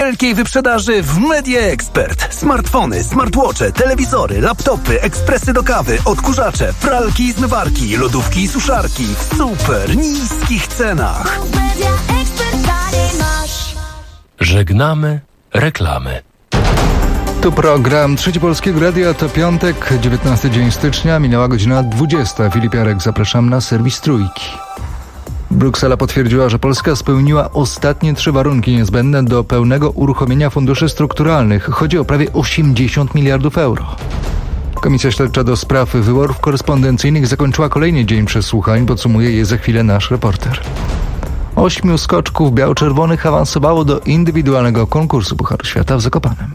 wielkiej wyprzedaży w Media Expert. Smartfony, smartwatche, telewizory, laptopy, ekspresy do kawy, odkurzacze, pralki i zmywarki, lodówki i suszarki w super niskich cenach. Żegnamy reklamy. Tu program Trzeci Polskiego Radia, to piątek, 19 dzień stycznia, minęła godzina 20. Filip Jarek, zapraszam na serwis Trójki. Bruksela potwierdziła, że Polska spełniła ostatnie 3 warunki niezbędne do pełnego uruchomienia funduszy strukturalnych. Chodzi o prawie 80 miliardów euro. Komisja Śledcza do spraw wyborów korespondencyjnych zakończyła kolejny dzień przesłuchań, podsumuje je za chwilę nasz reporter. 8 skoczków biało-czerwonych awansowało do indywidualnego konkursu Pucharu Świata w Zakopanem.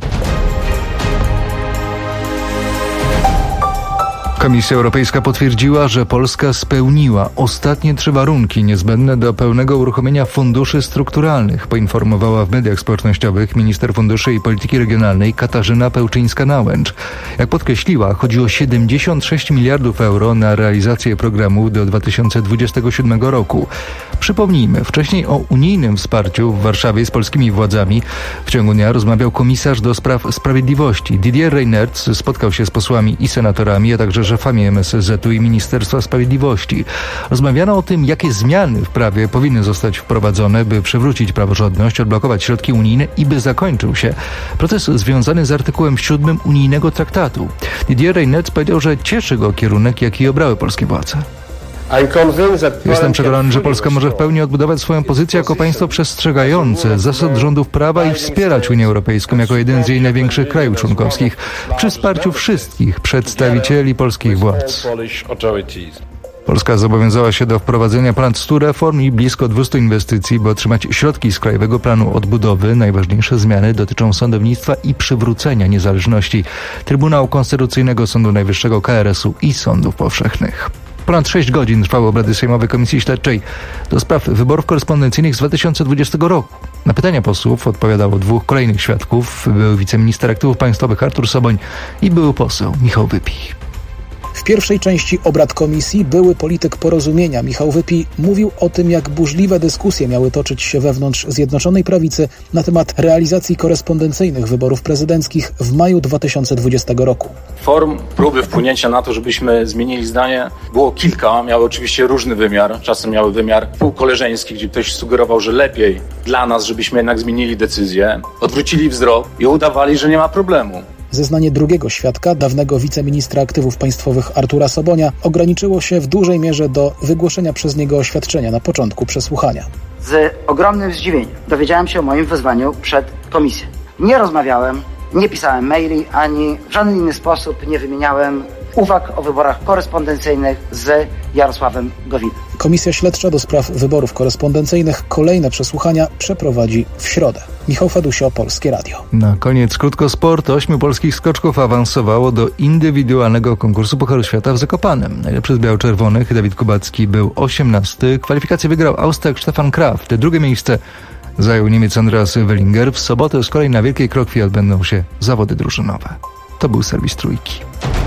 Komisja Europejska potwierdziła, że Polska spełniła ostatnie 3 warunki niezbędne do pełnego uruchomienia funduszy strukturalnych, poinformowała w mediach społecznościowych minister funduszy i polityki regionalnej Katarzyna Pełczyńska-Nałęcz. Jak podkreśliła, chodzi o 76 miliardów euro na realizację programu do 2027 roku. Przypomnijmy, wcześniej o unijnym wsparciu w Warszawie z polskimi władzami w ciągu dnia rozmawiał komisarz do spraw sprawiedliwości. Didier Reynders spotkał się z posłami i senatorami, a także szefami MSZ-u i Ministerstwa Sprawiedliwości. Rozmawiano o tym, jakie zmiany w prawie powinny zostać wprowadzone, by przywrócić praworządność, odblokować środki unijne i by zakończył się proces związany z artykułem 7 unijnego traktatu. Didier Reynders powiedział, że cieszy go kierunek, jaki obrały polskie władze. Jestem przekonany, że Polska może w pełni odbudować swoją pozycję jako państwo przestrzegające zasad rządów prawa i wspierać Unię Europejską jako jeden z jej największych krajów członkowskich przy wsparciu wszystkich przedstawicieli polskich władz. Polska zobowiązała się do wprowadzenia ponad 100 reform i blisko 200 inwestycji, by otrzymać środki z Krajowego Planu Odbudowy. Najważniejsze zmiany dotyczą sądownictwa i przywrócenia niezależności Trybunału Konstytucyjnego, Sądu Najwyższego, KRS-u i sądów powszechnych. Ponad 6 godzin trwały obrady Sejmowej Komisji Śledczej do spraw wyborów korespondencyjnych z 2020 roku. Na pytania posłów odpowiadało 2 kolejnych świadków. Był wiceminister aktywów państwowych Artur Soboń i były poseł Michał Wypij. W pierwszej części obrad komisji były polityk Porozumienia Michał Wypij mówił o tym, jak burzliwe dyskusje miały toczyć się wewnątrz Zjednoczonej Prawicy na temat realizacji korespondencyjnych wyborów prezydenckich w maju 2020 roku. Form próby wpłynięcia na to, żebyśmy zmienili zdanie, było kilka. Miały oczywiście różny wymiar. Czasem miały wymiar półkoleżeński, gdzie ktoś sugerował, że lepiej dla nas, żebyśmy jednak zmienili decyzję. Odwrócili wzrok i udawali, że nie ma problemu. Zeznanie drugiego świadka, dawnego wiceministra aktywów państwowych Artura Sobonia, ograniczyło się w dużej mierze do wygłoszenia przez niego oświadczenia na początku przesłuchania. Z ogromnym zdziwieniem dowiedziałem się o moim wezwaniu przed komisją. Nie rozmawiałem, nie pisałem maili, ani w żaden inny sposób nie wymieniałem uwag o wyborach korespondencyjnych z Jarosławem Gowinem. Komisja Śledcza do spraw wyborów korespondencyjnych kolejne przesłuchania przeprowadzi w środę. Michał Fedusio, Polskie Radio. Na koniec krótko sport. 8 polskich skoczków awansowało do indywidualnego konkursu Pucharu Świata w Zakopanem. Najlepszy z biało-czerwonych Dawid Kubacki był 18. Kwalifikację wygrał Austriak Stefan Kraft. Drugie miejsce zajął Niemiec Andreas Wellinger. W sobotę z kolei na Wielkiej Krokwi odbędą się zawody drużynowe. To był serwis Trójki.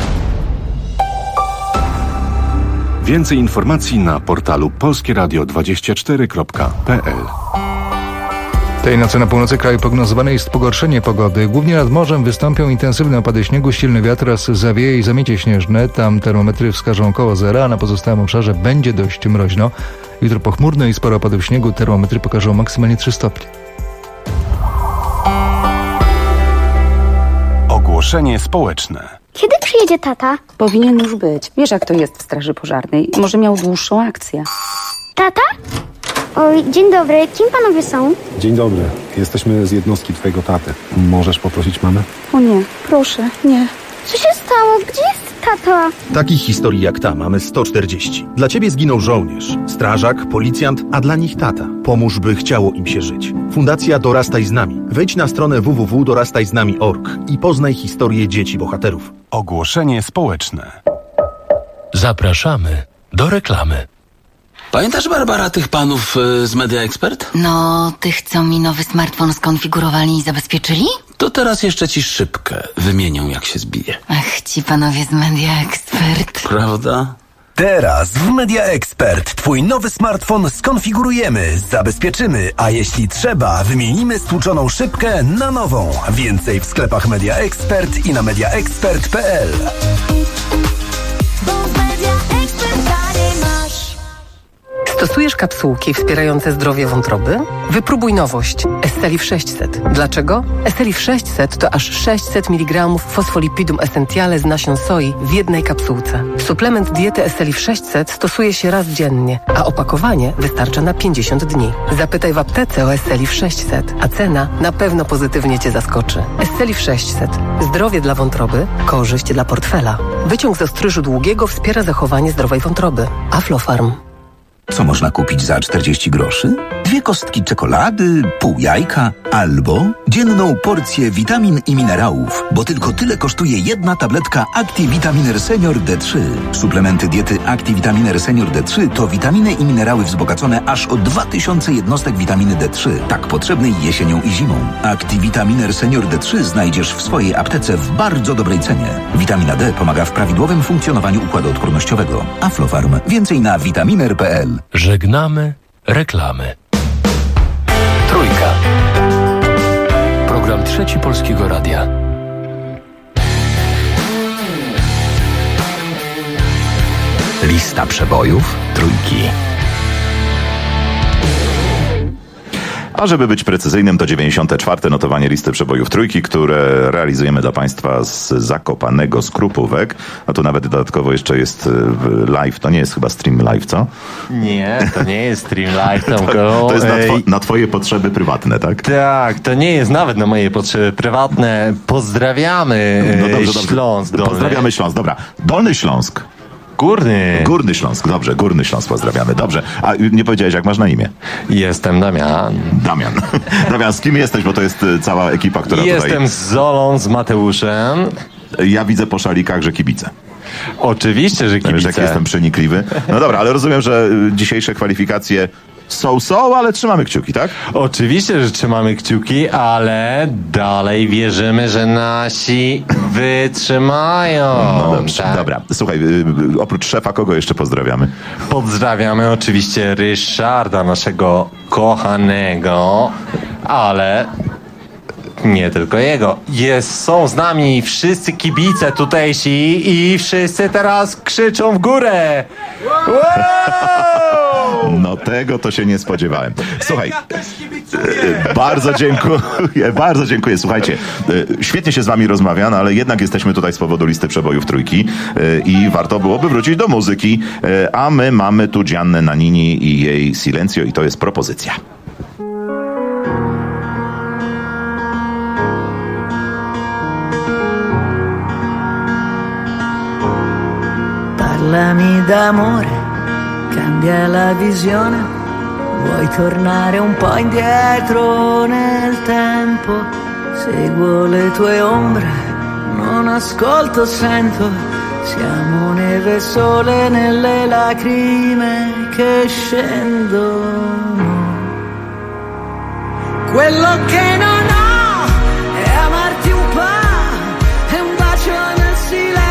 Więcej informacji na portalu polskieradio24.pl. Tej nocy na północy kraju prognozowane jest pogorszenie pogody. Głównie nad morzem wystąpią intensywne opady śniegu, silny wiatr oraz zawieje i zamiecie śnieżne. Tam termometry wskażą około zera, a na pozostałym obszarze będzie dość mroźno. Jutro pochmurno i sporo opadów śniegu. Termometry pokażą maksymalnie 3 stopnie. Ogłoszenie społeczne. Kiedy przyjedzie tata? Powinien już być. Wiesz, jak to jest w straży pożarnej. Może miał dłuższą akcję. Tata? Oj, dzień dobry. Kim panowie są? Dzień dobry. Jesteśmy z jednostki twojego taty. Możesz poprosić mamę? O nie, proszę, nie. Co się stało? Gdzie jest tata? Takich historii jak ta mamy 140. Dla ciebie zginął żołnierz, strażak, policjant, a dla nich tata. Pomóż, by chciało im się żyć. Fundacja Dorastaj z nami. Wejdź na stronę www.dorastajznami.org i poznaj historię dzieci bohaterów. Ogłoszenie społeczne. Zapraszamy do reklamy. Pamiętasz, Barbara, tych panów z Media Expert? No, tych, co mi nowy smartfon skonfigurowali i zabezpieczyli? To teraz jeszcze ci szybkę wymienią, jak się zbije. Ach, ci panowie z Media Expert. Prawda? Teraz w Media Expert Twój nowy smartfon skonfigurujemy, zabezpieczymy, a jeśli trzeba, wymienimy stłuczoną szybkę na nową. Więcej w sklepach Media Expert i na mediaexpert.pl. Stosujesz kapsułki wspierające zdrowie wątroby? Wypróbuj nowość Estelif 600. Dlaczego? Estelif 600 to aż 600 mg fosfolipidum essentiale z nasion soi w jednej kapsułce. Suplement diety Estelif 600 stosuje się raz dziennie, a opakowanie wystarcza na 50 dni. Zapytaj w aptece o Estelif 600, a cena na pewno pozytywnie Cię zaskoczy. Estelif 600. Zdrowie dla wątroby, korzyść dla portfela. Wyciąg z ostryżu długiego wspiera zachowanie zdrowej wątroby. Aflofarm. Co można kupić za 40 groszy? 2 kostki czekolady, pół jajka albo dzienną porcję witamin i minerałów, bo tylko tyle kosztuje jedna tabletka ActiVitaminer Senior D3. Suplementy diety ActiVitaminer Senior D3 to witaminy i minerały wzbogacone aż o 2000 jednostek witaminy D3, tak potrzebnej jesienią i zimą. ActiVitaminer Senior D3 znajdziesz w swojej aptece w bardzo dobrej cenie. Witamina D pomaga w prawidłowym funkcjonowaniu układu odpornościowego. Aflofarm. Więcej na vitaminer.pl. Żegnamy reklamy. Trójka. Program Trzeci Polskiego Radia. Lista przebojów Trójki. A żeby być precyzyjnym, to 94. notowanie listy przebojów Trójki, które realizujemy dla Państwa z Zakopanego, z Krupówek. A tu nawet dodatkowo jeszcze jest live. To nie jest chyba stream live, co? Nie, to nie jest stream live. To jest na Twoje potrzeby prywatne, tak? Tak, to nie jest nawet na moje potrzeby prywatne. Pozdrawiamy Śląsk. Dolny. Pozdrawiamy Śląsk, dobra. Dolny Śląsk. Górny Śląsk, dobrze, Górny Śląsk pozdrawiamy, dobrze. A nie powiedziałeś, jak masz na imię? Jestem Damian. Damian, z kim jesteś, bo to jest cała ekipa, która Jestem tutaj... Jestem z Zolą, z Mateuszem. Ja widzę po szalikach, że kibice. Oczywiście, że kibice. Wiesz, jak jestem przenikliwy. No dobra, ale rozumiem, że dzisiejsze kwalifikacje są, ale trzymamy kciuki, tak? Oczywiście, że trzymamy kciuki, ale dalej wierzymy, że nasi wytrzymają. No dobrze, tak? Dobra. Słuchaj, oprócz szefa, kogo jeszcze pozdrawiamy? Pozdrawiamy oczywiście Ryszarda, naszego kochanego, ale nie tylko jego. Są z nami wszyscy kibice tutejsi i wszyscy teraz krzyczą w górę. Wow! No tego to się nie spodziewałem. Słuchaj, bardzo dziękuję. Słuchajcie, świetnie się z wami rozmawia, no ale jednak jesteśmy tutaj z powodu listy przebojów Trójki i warto byłoby wrócić do muzyki, a my mamy tu Giannę Nannini i jej Silenzio i to jest propozycja. Parlami d'amore, cambia la visione, vuoi tornare un po' indietro nel tempo, seguo le tue ombre, non ascolto, sento, siamo neve e sole nelle lacrime che scendono. Quello che non ho è amarti un po', è un bacio nel silenzio.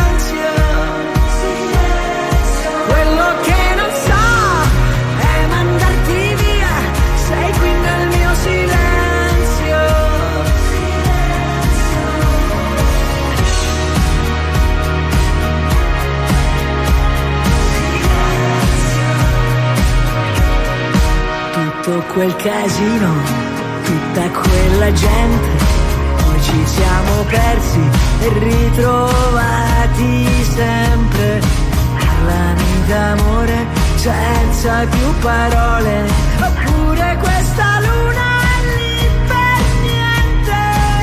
Tutto quel casino, tutta quella gente, noi ci siamo persi e ritrovati sempre. Parlami d'amore senza più parole, oppure questa luna è lì per niente.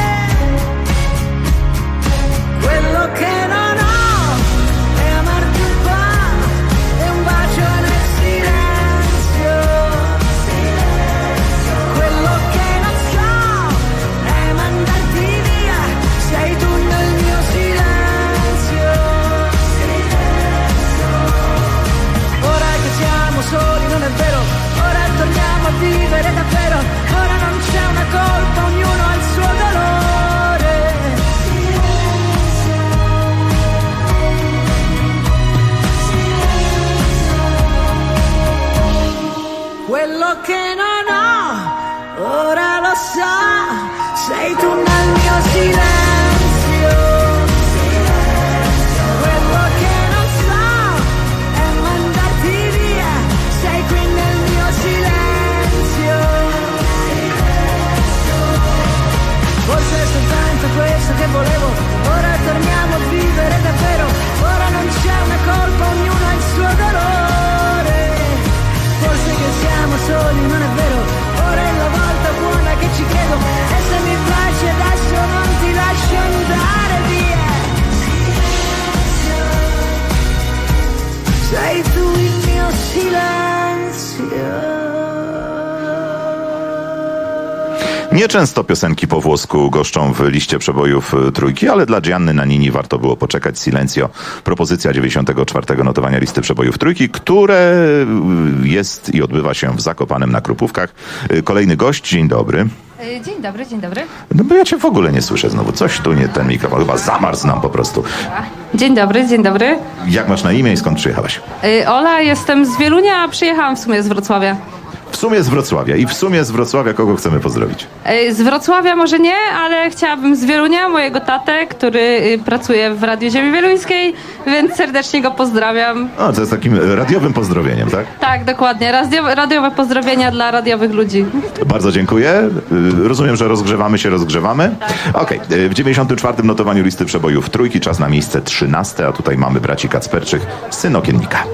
Quello che non ho è amarti un po', è un bacio nel silenzio. Quello che non so è mandarti via, sei tu nel mio silenzio. Ora che siamo soli non è vero, ora torniamo a vivere davvero, ora sei tu nel mio silenzio. Quello che non so è mandarti via, sei qui nel mio silenzio. Forse è soltanto questo che volevo, ora torniamo a vivere davvero, ora non c'è una colpa, ognuno ha il suo dolore. Forse che siamo soli, non è vero, ora è la volta buona che ci credo, e se mi piace adesso non ti lascio andare via. Sei tu il mio silenzio. Nieczęsto piosenki po włosku goszczą w liście przebojów trójki, ale dla Gianny Nannini warto było poczekać. Silencio, propozycja 94. notowania listy przebojów trójki, które jest i odbywa się w Zakopanem na Krupówkach. Kolejny gość, dzień dobry. Dzień dobry, dzień dobry. No bo ja cię w ogóle nie słyszę znowu. Coś tu nie, ten mikrofon chyba zamarzł nam po prostu. Dzień dobry, dzień dobry. Jak masz na imię i skąd przyjechałaś? Ola, jestem z Wielunia, a przyjechałam w sumie z Wrocławia. W sumie z Wrocławia. I w sumie z Wrocławia kogo chcemy pozdrowić? Z Wrocławia może nie, ale chciałabym z Wielunia, mojego tatę, który pracuje w Radiu Ziemi Wieluńskiej, więc serdecznie go pozdrawiam. O, to jest takim radiowym pozdrowieniem, tak? Tak, dokładnie. Radiowe pozdrowienia dla radiowych ludzi. Bardzo dziękuję. Rozumiem, że rozgrzewamy. Tak. Okej. W 94. notowaniu listy przebojów trójki czas na miejsce 13, a tutaj mamy braci Kacperczych, Syn Okiennika.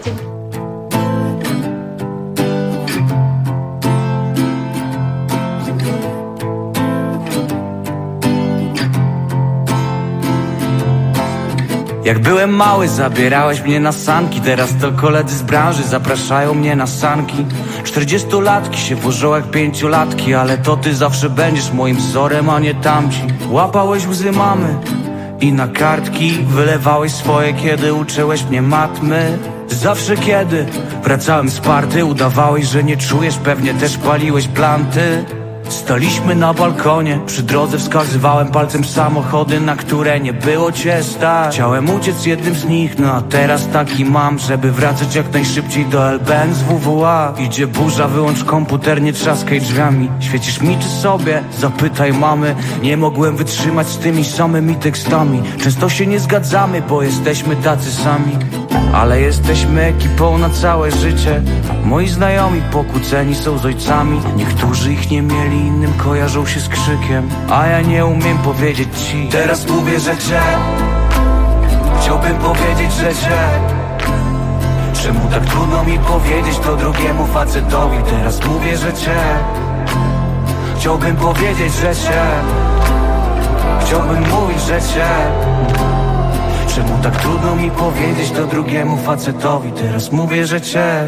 Jak byłem mały, zabierałeś mnie na sanki. Teraz to koledzy z branży zapraszają mnie na sanki. 40-latki się wożą jak 5-latki, ale to ty zawsze będziesz moim wzorem, a nie tamci. Łapałeś łzy mamy i na kartki wylewałeś swoje, kiedy uczyłeś mnie matmy. Zawsze kiedy wracałem z party, udawałeś, że nie czujesz, pewnie też paliłeś planty. Staliśmy na balkonie, przy drodze wskazywałem palcem samochody, na które nie było cię stać. Chciałem uciec jednym z nich, no a teraz taki mam, żeby wracać jak najszybciej do LBN z WWA. Idzie burza, wyłącz komputer, nie trzaskaj drzwiami. Świecisz mi czy sobie? Zapytaj mamy. Nie mogłem wytrzymać z tymi samymi tekstami. Często się nie zgadzamy, bo jesteśmy tacy sami, ale jesteśmy ekipą na całe życie. Moi znajomi pokłóceni są z ojcami. Niektórzy ich nie mieli, innym kojarzą się z krzykiem, a ja nie umiem powiedzieć ci. Teraz mówię, że cię chciałbym powiedzieć, że cię. Czemu tak trudno mi powiedzieć to drugiemu facetowi? Teraz mówię, że cię chciałbym powiedzieć, że cię. Chciałbym mówić, że cię. Czemu tak trudno mi powiedzieć to drugiemu facetowi? Teraz mówię, że cię.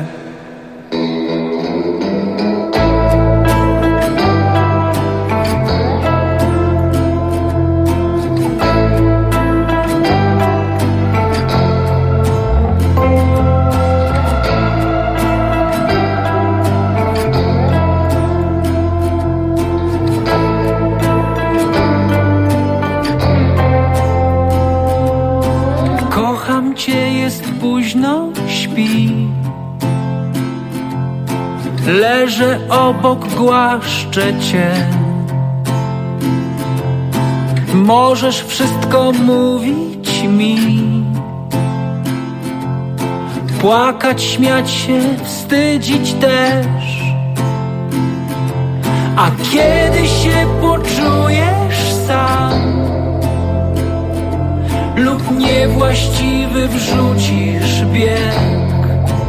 Kocham cię, jest późno, śpi. Leżę obok, głaszczę cię. Możesz wszystko mówić mi, płakać, śmiać się, wstydzić też. A kiedy się poczujesz sam lub niewłaściwy wrzucisz bieg,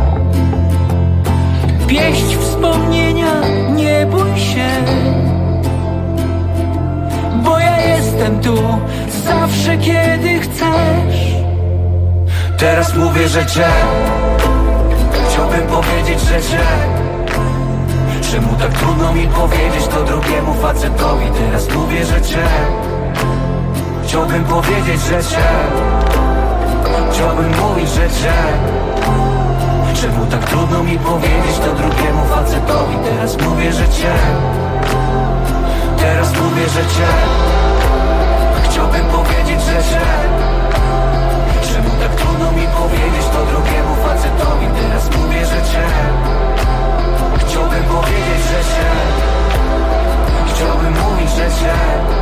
pieść wspomnienia, nie bój się, bo ja jestem tu zawsze, kiedy chcesz. Teraz mówię, że cię chciałbym powiedzieć, że cię. Czemu tak trudno mi powiedzieć to drugiemu facetowi? Teraz mówię, że cię chciałbym powiedzieć, że cię. Chciałbym mówić, że cię. Czemu tak trudno mi powiedzieć to drugiemu facetowi? Teraz mówię, że cię. Teraz mówię, że cię. Chciałbym powiedzieć, że cię. Czemu tak trudno mi powiedzieć to drugiemu facetowi? Teraz mówię, że cię. Chciałbym powiedzieć, że cię. Chciałbym mówić, że cię.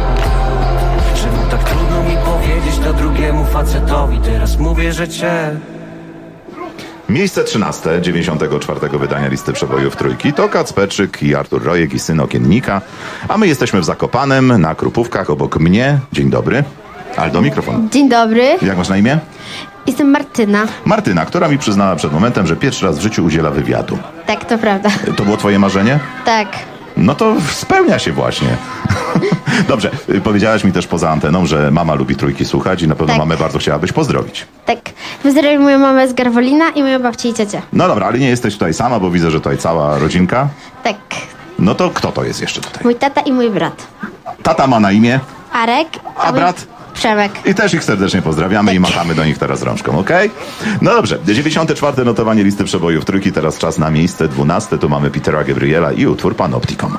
uwierzę cię. Miejsce 13, 94. wydania listy przebojów Trójki to Kacperczyk i Artur Rojek i Syn Okiennika. A my jesteśmy w Zakopanem, na Krupówkach, obok mnie. Dzień dobry. Aldo, mikrofon. Dzień dobry. Jak masz na imię? Jestem Martyna. Martyna, która mi przyznała przed momentem, że pierwszy raz w życiu udziela wywiadu. Tak, to prawda. To było twoje marzenie? Tak. No to spełnia się właśnie. Dobrze, powiedziałaś mi też poza anteną, że mama lubi Trójki słuchać i na pewno mamę bardzo chciałabyś pozdrowić. Tak. Pozdrawiam moją mamę z Garwolina i moją babcię i ciocię. No dobra, ale nie jesteś tutaj sama, bo widzę, że tutaj cała rodzinka. Tak. No to kto to jest jeszcze tutaj? Mój tata i mój brat. Tata ma na imię? Arek. A brat? Przemek. I też ich serdecznie pozdrawiamy i machamy do nich teraz rączką, okej? No dobrze, 94. notowanie listy przebojów Trójki, teraz czas na miejsce 12. Tu mamy Petera Gabriela i utwór Panopticon.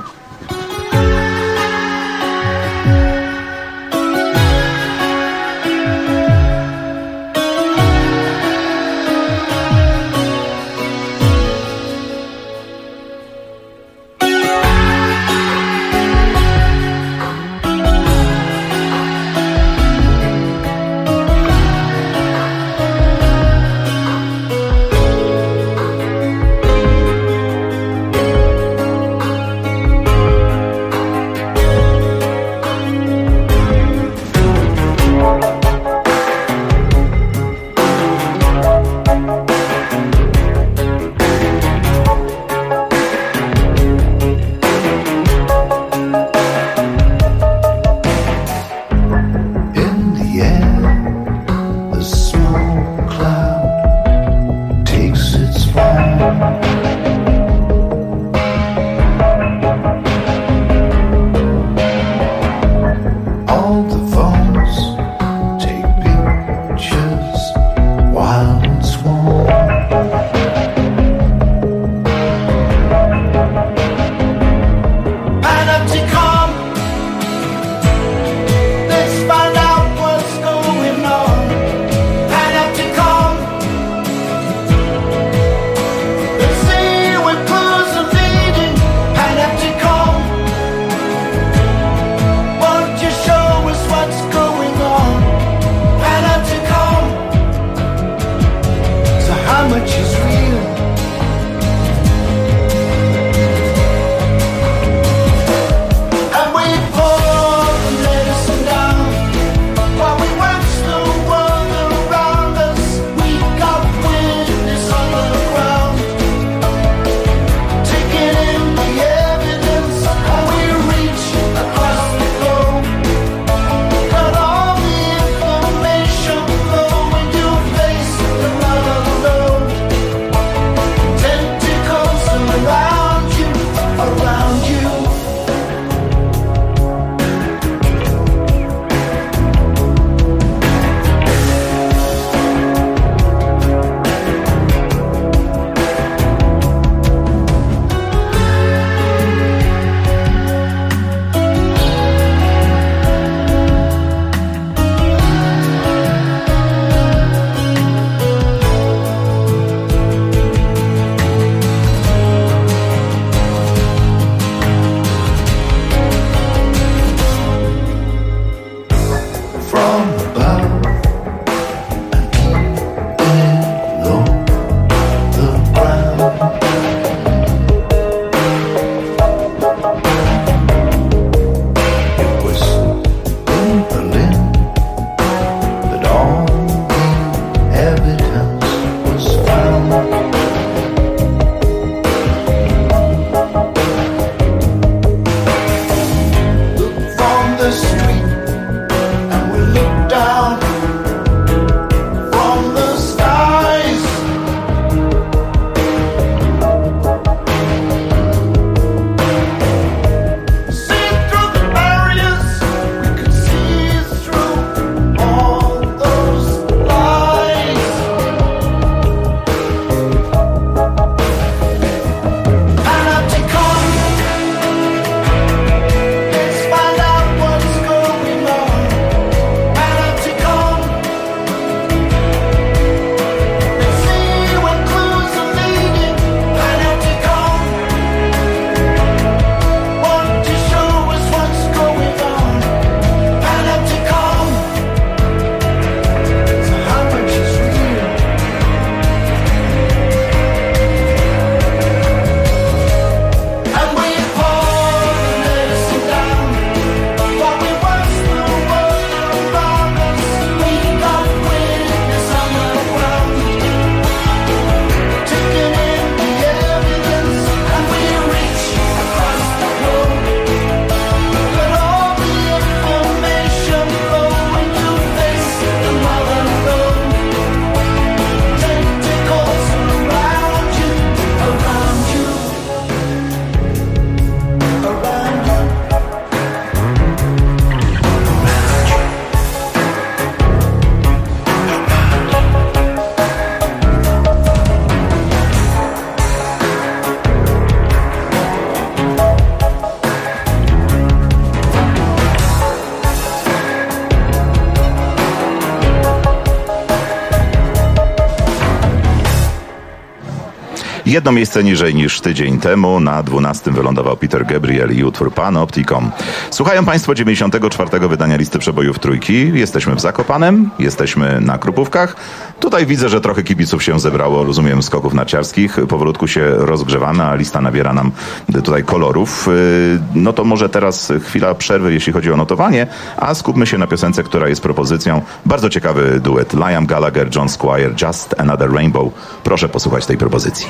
Jedno miejsce niżej niż tydzień temu. Na 12 wylądował Peter Gabriel i utwór Panopticon. Słuchają Państwo 94. wydania listy przebojów Trójki. Jesteśmy w Zakopanem, jesteśmy na Krupówkach. Tutaj widzę, że trochę kibiców się zebrało, rozumiem, skoków narciarskich. Powolutku się rozgrzewamy, a lista nabiera nam tutaj kolorów. No to może teraz chwila przerwy, jeśli chodzi o notowanie, a skupmy się na piosence, która jest propozycją. Bardzo ciekawy duet. Liam Gallagher, John Squire, Just Another Rainbow. Proszę posłuchać tej propozycji.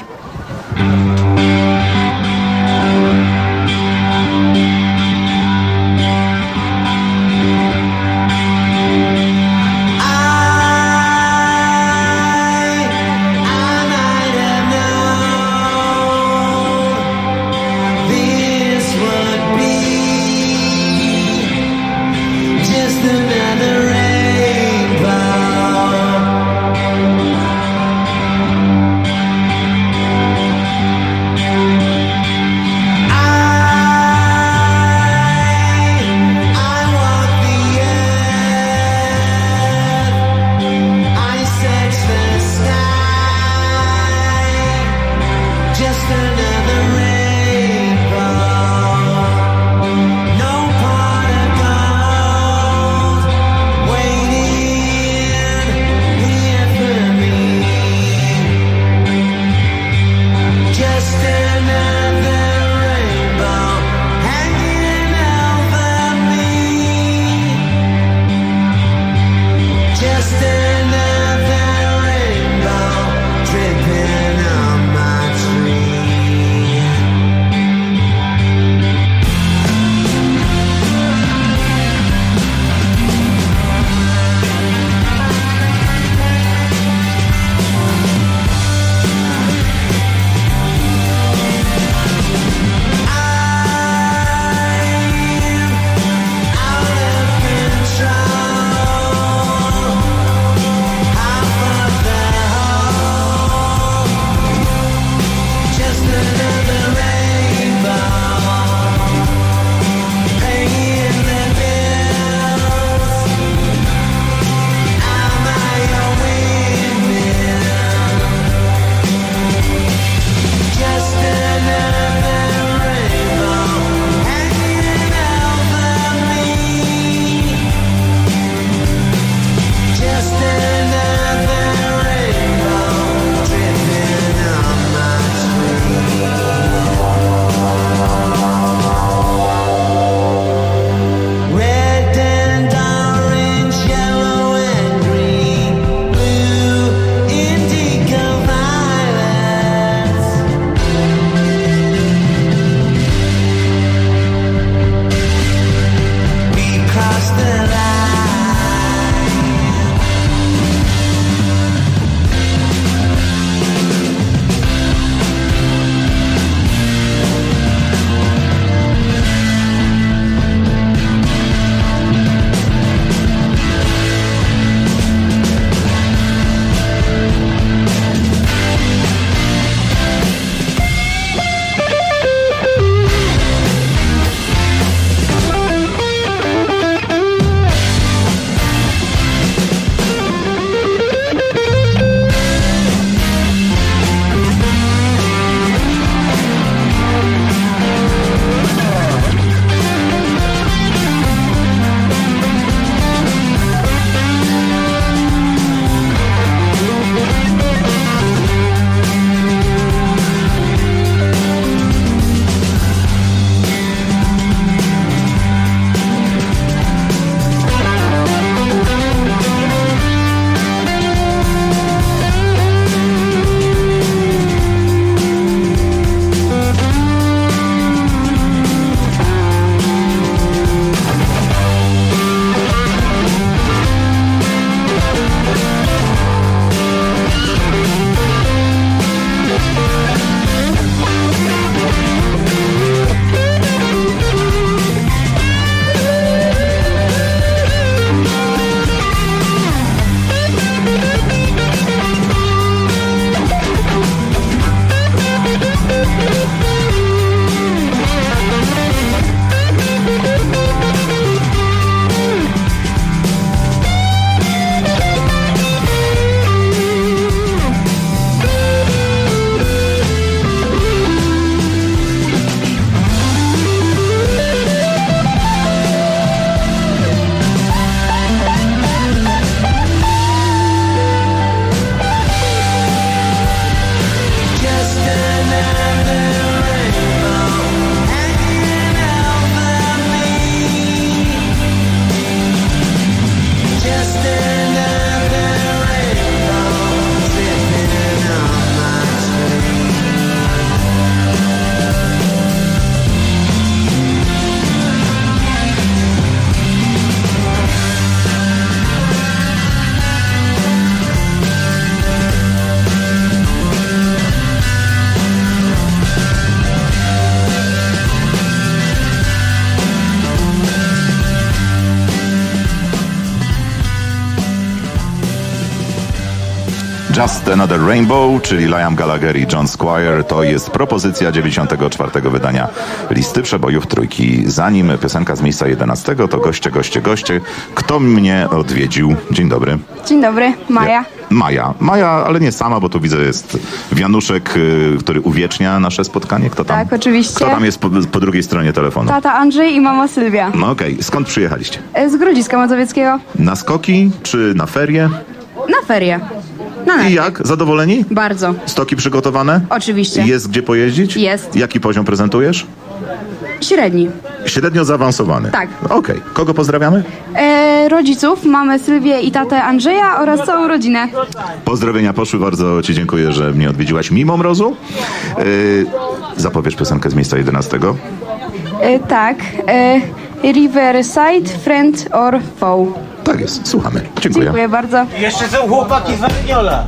Just Another Rainbow, czyli Liam Gallagher i John Squire. To jest propozycja 94. wydania listy przebojów trójki. Zanim piosenka z miejsca 11, to goście. Kto mnie odwiedził? Dzień dobry. Dzień dobry, Maja. Maja, ale nie sama, bo tu widzę jest Januszek, który uwiecznia nasze spotkanie. Kto tam? Tak, oczywiście. Kto tam jest po drugiej stronie telefonu? Tata Andrzej i mama Sylwia. No okej. Skąd przyjechaliście? Z Grodziska Mazowieckiego. Na skoki czy na ferie? Na ferie. I jak? Zadowoleni? Bardzo. Stoki przygotowane? Oczywiście. Jest gdzie pojeździć? Jest. Jaki poziom prezentujesz? Średni. Średnio zaawansowany? Tak. Okej. Kogo pozdrawiamy? Rodziców, mamę Sylwię i tatę Andrzeja oraz całą rodzinę. Pozdrowienia poszły, bardzo ci dziękuję, że mnie odwiedziłaś mimo mrozu. Zapowiesz piosenkę z miejsca 11? Tak. Riverside, Friend or Foe. Tak jest, słuchamy. Dziękuję. Dziękuję bardzo. Jeszcze są chłopaki z Warniola.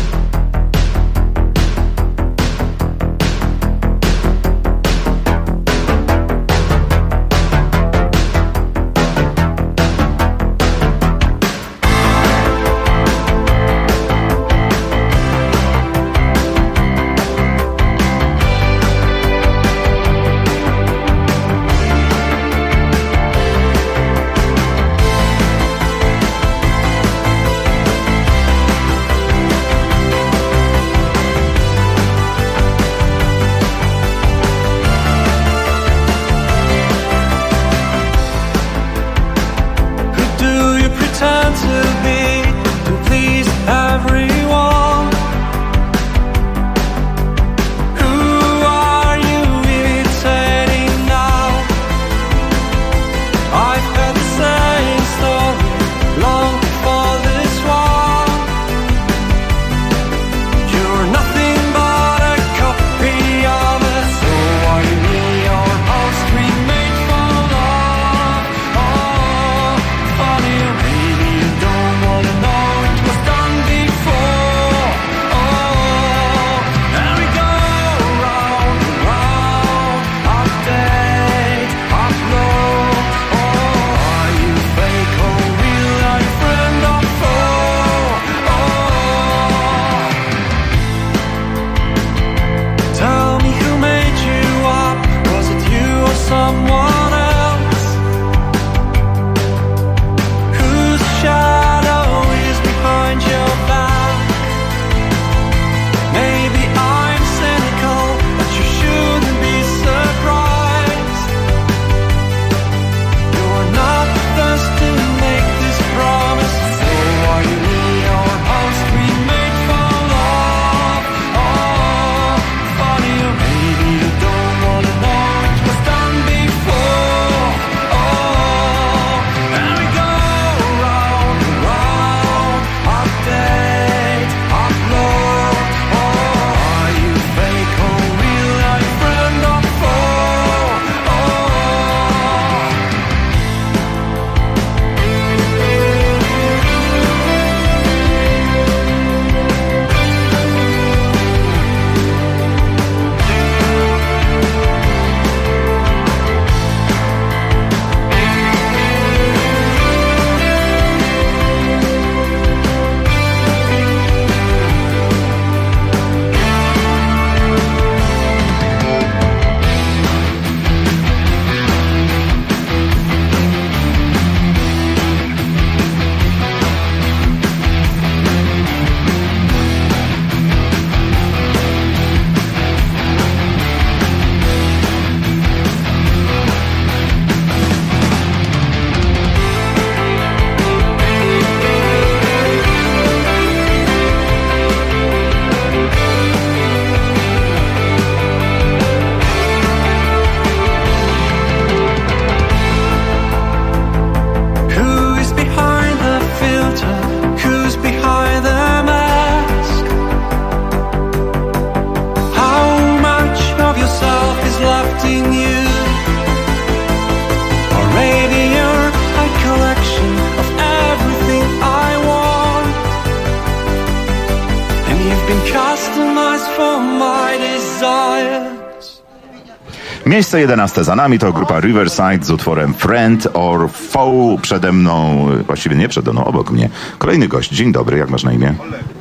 Miejsce 11 za nami to grupa Riverside z utworem Friend or Foe. Przede mną, właściwie nie przede mną, obok mnie, kolejny gość. Dzień dobry, jak masz na imię?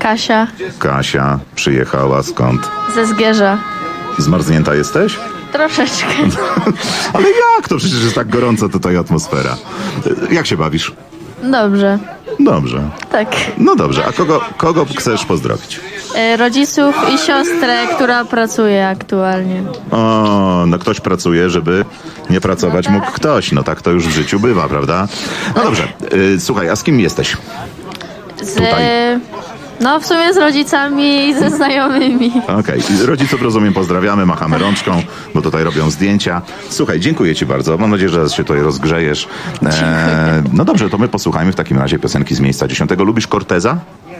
Kasia. Kasia przyjechała skąd? Ze Zgierza. Zmarznięta jesteś? Troszeczkę. Ale jak to? Przecież jest tak gorąco tutaj atmosfera. Jak się bawisz? Dobrze. Dobrze. Tak. No dobrze, a kogo chcesz pozdrowić? Rodziców i siostrę, która pracuje aktualnie. O, no ktoś pracuje, żeby nie pracować mógł ktoś. No tak to już w życiu bywa, prawda? No dobrze. Słuchaj, a z kim jesteś? Tutaj. No w sumie z rodzicami i ze znajomymi. Okej. Rodziców, rozumiem, pozdrawiamy, machamy rączką, bo tutaj robią zdjęcia. Słuchaj, dziękuję ci bardzo. Mam nadzieję, że się tutaj rozgrzejesz. No dobrze, to my posłuchajmy w takim razie piosenki z miejsca 10. Lubisz Corteza?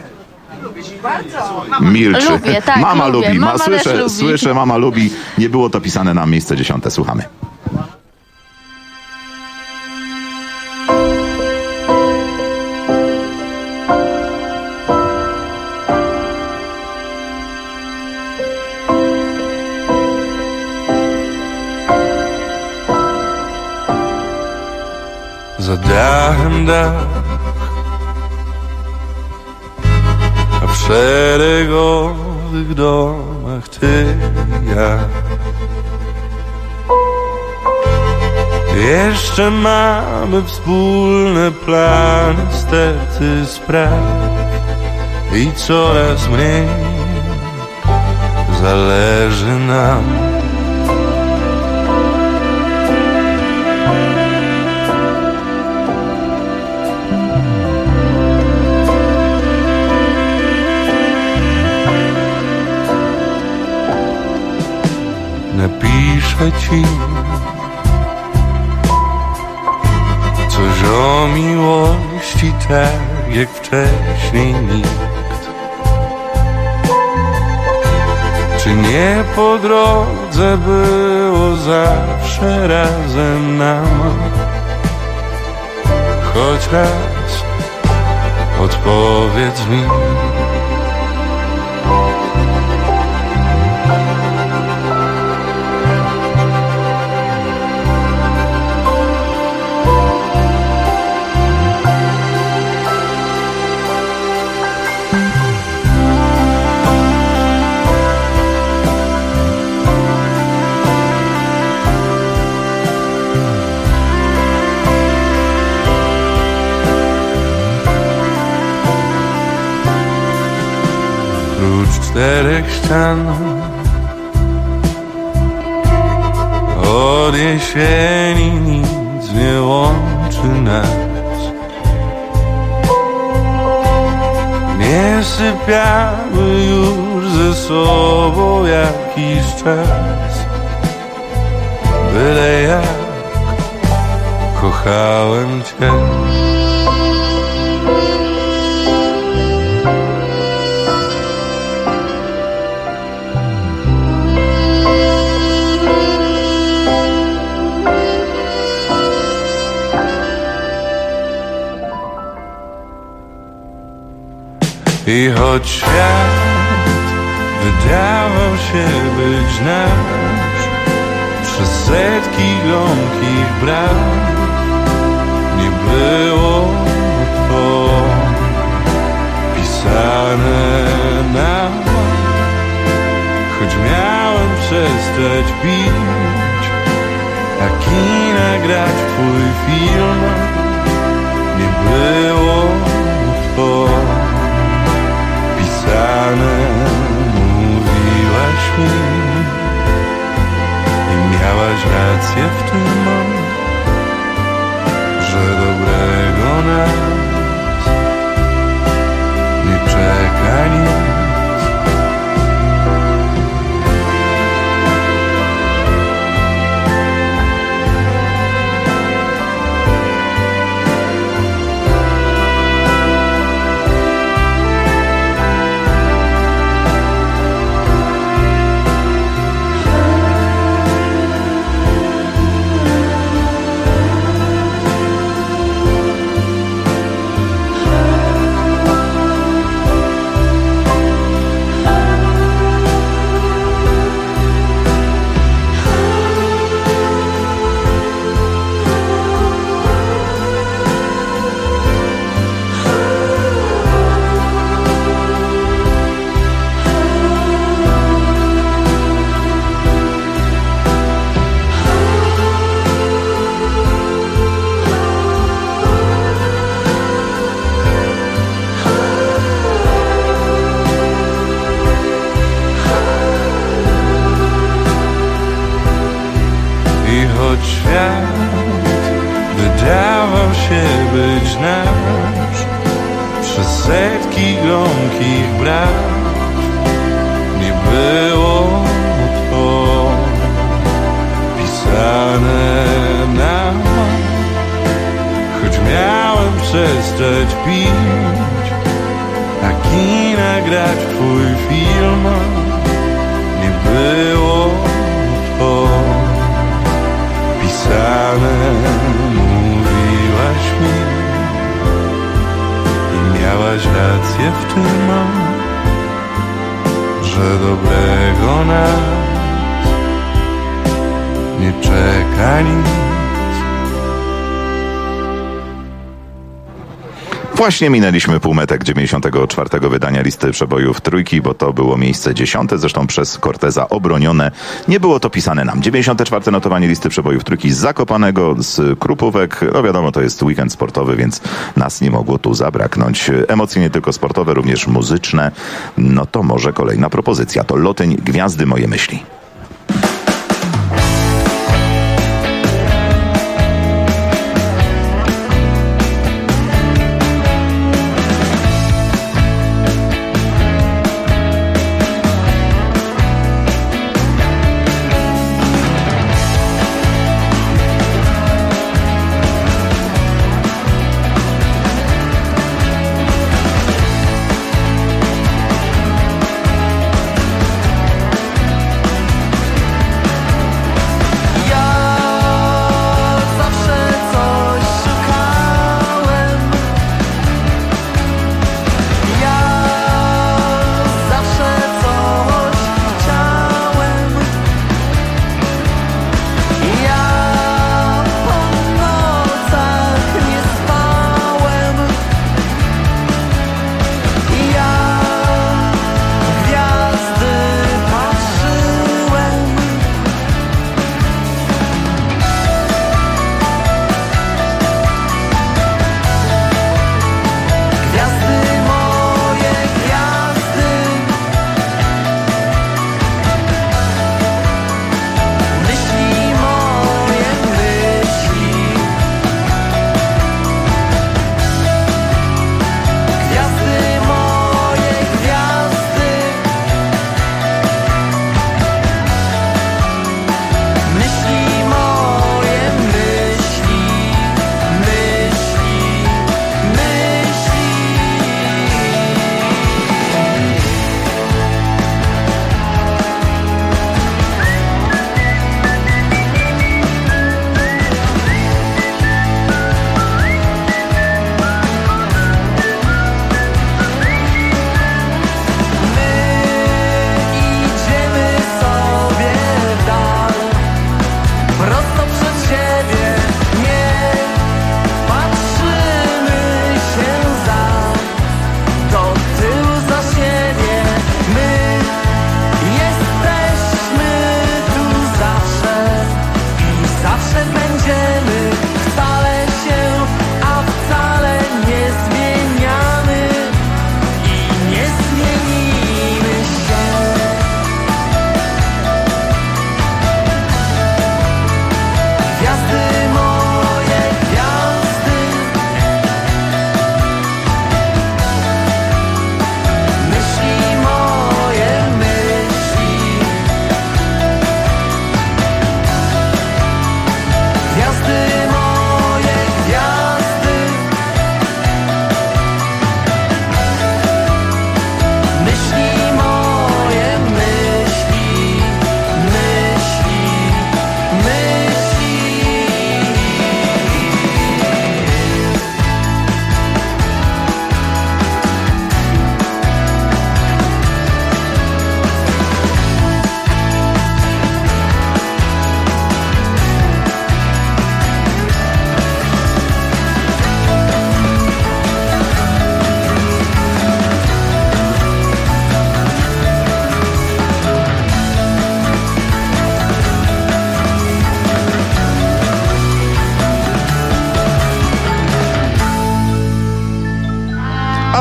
Milczy. Lubię, tak, mama lubię. lubi. Mama Słyszę, mama lubi. Nie było to pisane na miejsce 10. Słuchamy. Za dachem dach, a w szeregowych domach ty i ja. Jeszcze mamy wspólne plany, sterty spraw i coraz mniej zależy nam. Napiszę ci coś o miłości, tak jak wcześniej nikt. Czy nie po drodze było zawsze razem nam? Choć raz odpowiedz mi. Czterech ścian od jesieni nic nie łączy nas. Nie sypiamy już ze sobą jakiś czas. Byle jak kochałem cię. I choć świat wydawał się być nasz, przez setki gromkich bram nie było to pisane nam. Choć miałem przestać pić, a kina grać w twój film, nie było to mówiłaś mi i miałaś rację w tym, że dobrego nas nie czeka nic. być nasz przez setki gromkich braw. Nie było to pisane na map, choć miałem przestać pić, a kina grać w twój film. Nie było to pisane, mówiłaś mi i miałaś rację w tym, że dobrego nas nie czeka nic. Właśnie minęliśmy półmetek 94. wydania listy przebojów Trójki, bo to było miejsce 10, zresztą przez Corteza obronione. Nie było to pisane nam. 94. notowanie listy przebojów Trójki z Zakopanego, z Krupówek. No wiadomo, to jest weekend sportowy, więc nas nie mogło tu zabraknąć. Emocje nie tylko sportowe, również muzyczne. No to może kolejna propozycja. To Lotyń, Gwiazdy moje myśli.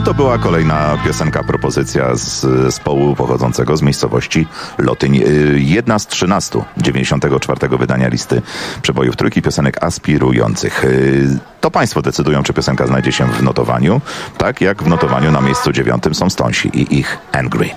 to była kolejna piosenka, propozycja z zespołu pochodzącego z miejscowości Lotyń. Jedna z 13 94 wydania listy przebojów trójki piosenek aspirujących. To państwo decydują, czy piosenka znajdzie się w notowaniu, tak jak w notowaniu na miejscu 9 są Stonesi i ich Angry.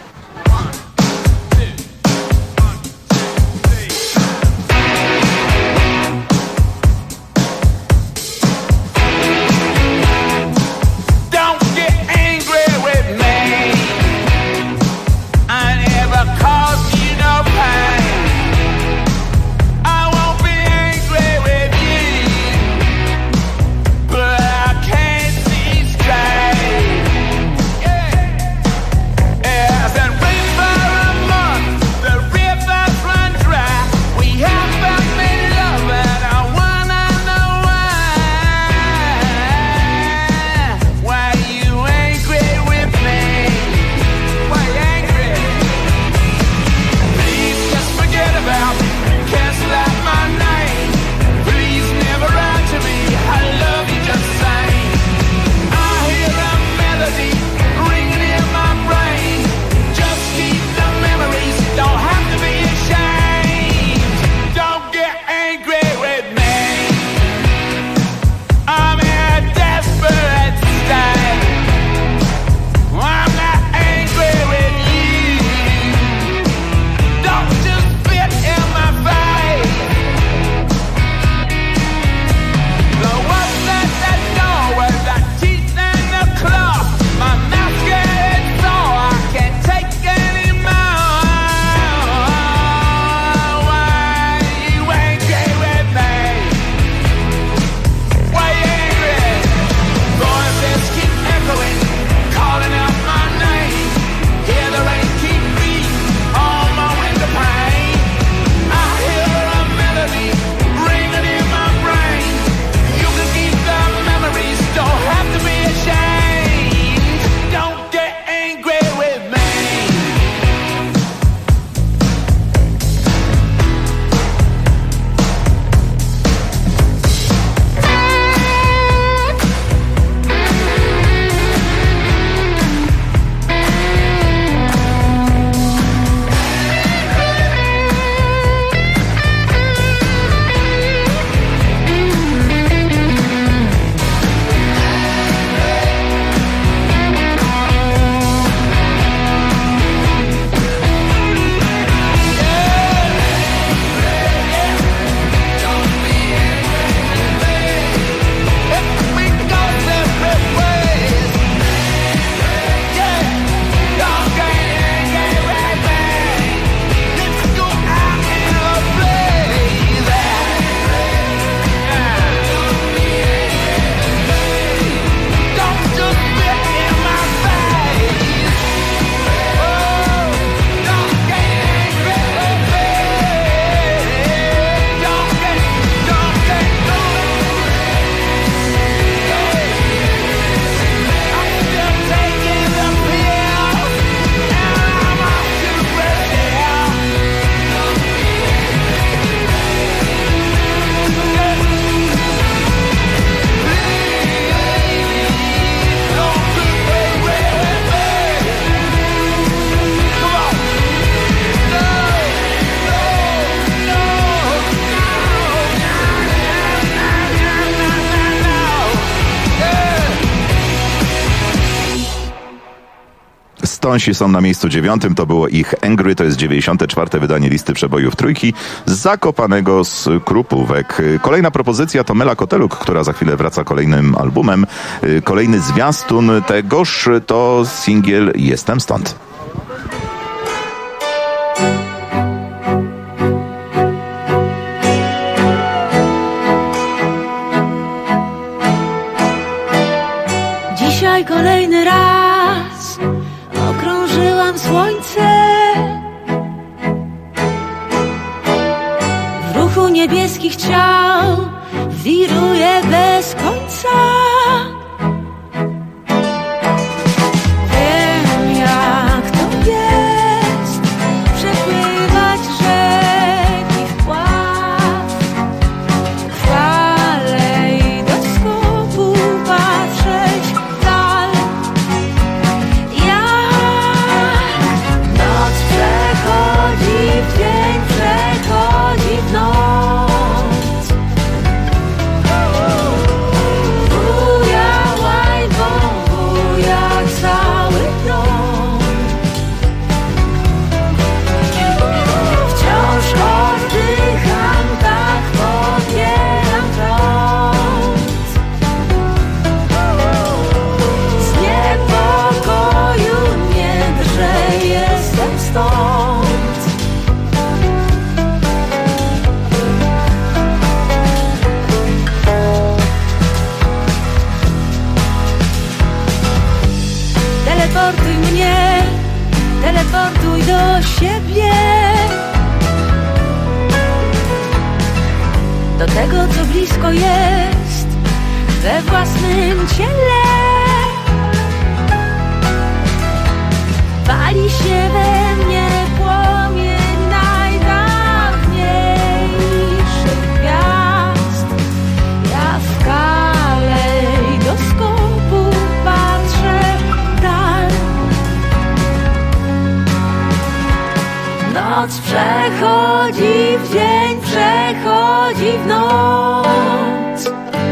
Stonesi są na miejscu 9, to było ich Angry, to jest 94. wydanie listy przebojów trójki z Zakopanego z Krupówek. Kolejna propozycja to Mela Koteluk, która za chwilę wraca kolejnym albumem. Kolejny zwiastun tegoż to singiel Jestem Stąd. Dzisiaj kolejny raz okrążyłam słońce. W ruchu niebieskich ciał wiruje bez końca. Wiem, jak to jest przepływać rzeki wpław, fale i do skoku patrzeć w dal. teleportuj mnie, teleportuj do siebie, do tego, co blisko jest we własnym ciele. Pali się we mnie płomień najdawniejszych gwiazd. Ja w kalejdoskopu patrzę w dal. Noc przechodzi w dzień, przechodzi w noc.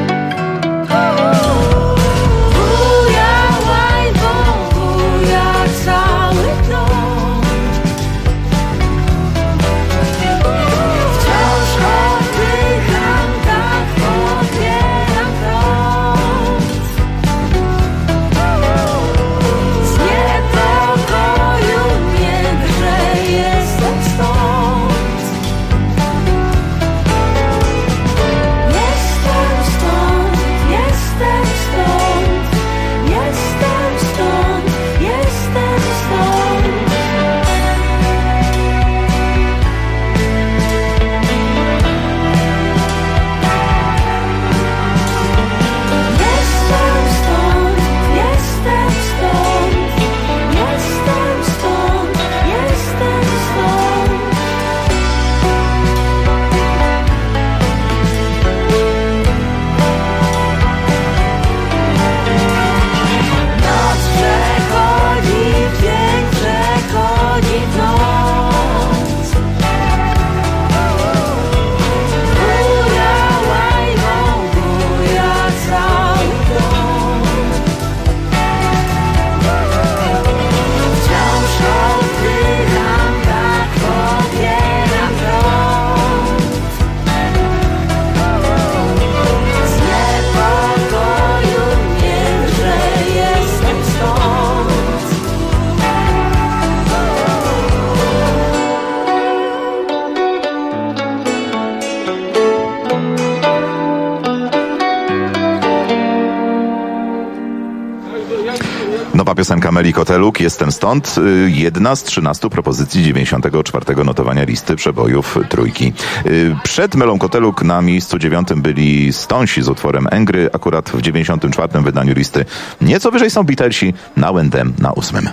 Nowa piosenka Meli Koteluk, Jestem stąd. Jedna z 13 propozycji 94. notowania listy przebojów Trójki. Przed Melą Koteluk na miejscu 9 byli Stonsi z utworem Engry. Akurat w 94. wydaniu listy nieco wyżej są Beatlesi, Now and Then na 8.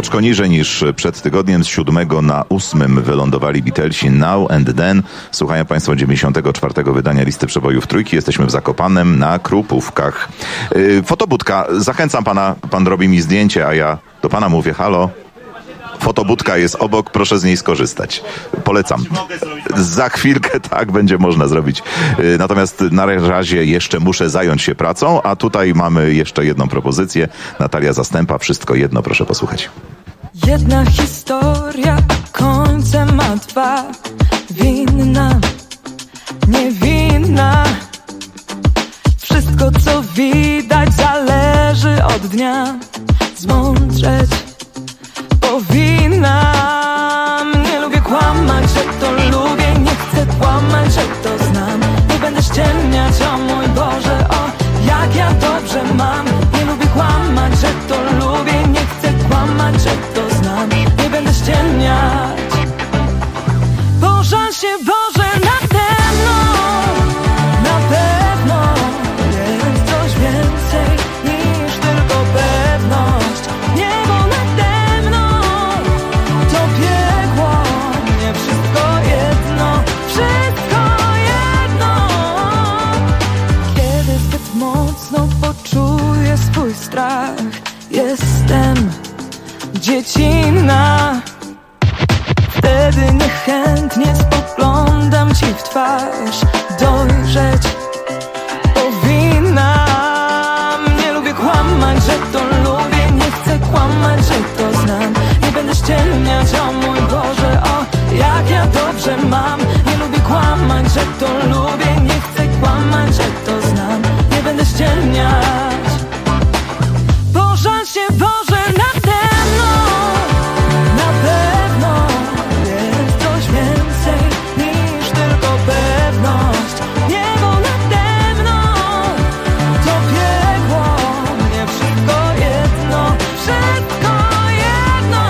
oczko niżej niż przed tygodniem. Z 7 na 8 wylądowali Beatlesi Now and Then. Słuchają Państwo 94. wydania listy przebojów Trójki. Jesteśmy w Zakopanem na Krupówkach. Fotobudka. Zachęcam pana. Pan robi mi zdjęcie, a ja do pana mówię halo. Fotobudka jest obok, proszę z niej skorzystać. Polecam. Za chwilkę tak będzie można zrobić. Natomiast na razie jeszcze muszę zająć się pracą, a tutaj mamy jeszcze jedną propozycję. Natalia Zastępa, Wszystko jedno, proszę posłuchać. Jedna historia, końcem ma dwa. Winna, niewinna. Wszystko co widać zależy od dnia. Zmądrzeć powinnam. Nie lubię kłamać, że to lubię. Nie chcę kłamać, że to znam. Nie będę ściemniać, o mój Boże, o jak ja dobrze mam. Nie lubię kłamać, że to lubię. Nie chcę kłamać, że to znam. Nie będę ściemniać. Pożal się Boże nade mną. Na pewno jest coś więcej niż tylko pewność. Niebo nade mną to piekło. Nie wszystko jedno, wszystko jedno. Kiedy zbyt mocno poczuję swój strach, jestem dziecinna. Wtedy niechętnie spoglądam ci w twarz. Dojrzeć powinnam. Nie lubię kłamać, że to lubię. Nie chcę kłamać, że to znam. Nie będę ściemniać, o mój Boże, o jak ja dobrze mam. Nie lubię kłamać, że to lubię. Nie chcę kłamać, że to znam. Nie będę ściemniać. Pożal się Boże nade mną. Na pewno jest coś więcej niż tylko pewność. Niebo nade mną to piekło. Nie wszystko jedno, wszystko jedno.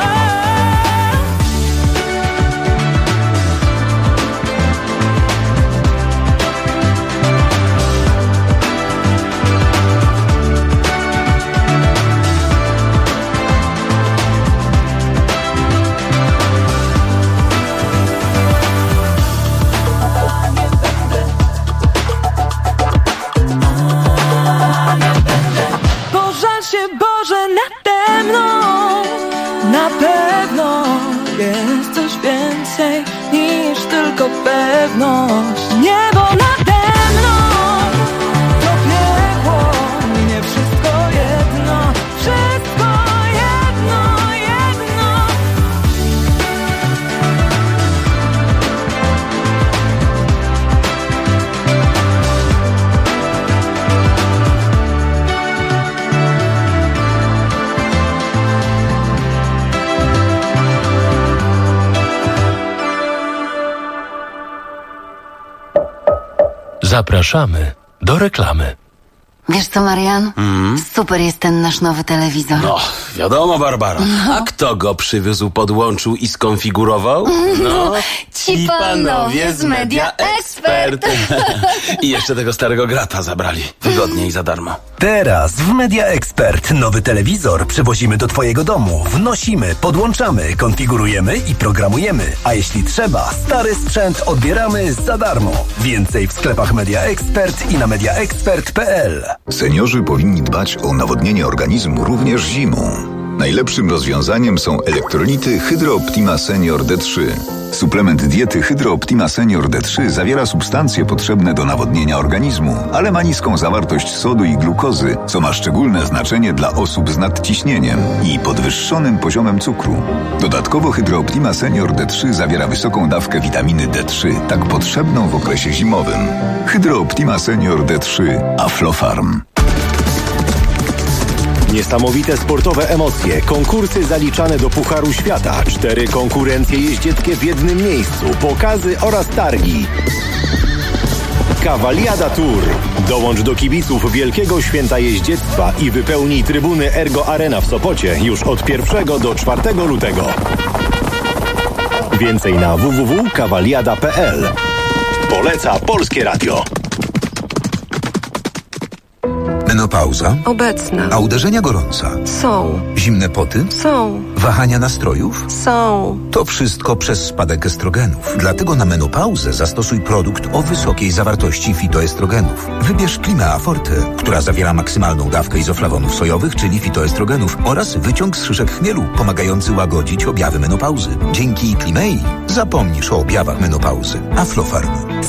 Pożal się Boże nade mną. Na pewno jest coś więcej niż tylko pewność. Niebo nade mną to piekło. Nie wszystko jedno, wszystko jedno, jedno. Zapraszamy do reklamy. Wiesz co, Marian? Super jest ten nasz nowy telewizor. No, wiadomo, Barbara. A kto go przywiózł, podłączył i skonfigurował? No, ci panowie z Media Expert. I jeszcze tego starego grata zabrali. Wygodnie i za darmo. Teraz w Media Expert nowy telewizor przywozimy do Twojego domu. Wnosimy, podłączamy, konfigurujemy i programujemy. A jeśli trzeba, stary sprzęt odbieramy za darmo. Więcej w sklepach Media Expert i na mediaexpert.pl. Seniorzy powinni dbać o nawodnienie organizmu również zimą. Najlepszym rozwiązaniem są elektrolity Hydro Optima Senior D3. Suplement diety Hydro Optima Senior D3 zawiera substancje potrzebne do nawodnienia organizmu, ale ma niską zawartość sodu i glukozy, co ma szczególne znaczenie dla osób z nadciśnieniem i podwyższonym poziomem cukru. Dodatkowo Hydro Optima Senior D3 zawiera wysoką dawkę witaminy D3, tak potrzebną w okresie zimowym. Hydro Optima Senior D3 Aflofarm. Niesamowite sportowe emocje, konkursy zaliczane do Pucharu Świata, 4 konkurencje jeździeckie w jednym miejscu, pokazy oraz targi. Cavaliada Tour. Dołącz do kibiców Wielkiego Święta Jeździectwa i wypełnij trybuny Ergo Arena w Sopocie już od 1 do 4 lutego. Więcej na www.cavaliada.pl. Poleca Polskie Radio. Menopauza? Obecna. A uderzenia gorąca? Są. Zimne poty? Są. Wahania nastrojów? Są. To wszystko przez spadek estrogenów. Dlatego na menopauzę zastosuj produkt o wysokiej zawartości fitoestrogenów. Wybierz Klimea Forte, która zawiera maksymalną dawkę izoflawonów sojowych, czyli fitoestrogenów, oraz wyciąg z szyszek chmielu, pomagający łagodzić objawy menopauzy. Dzięki Klimei zapomnisz o objawach menopauzy. Aflofarm.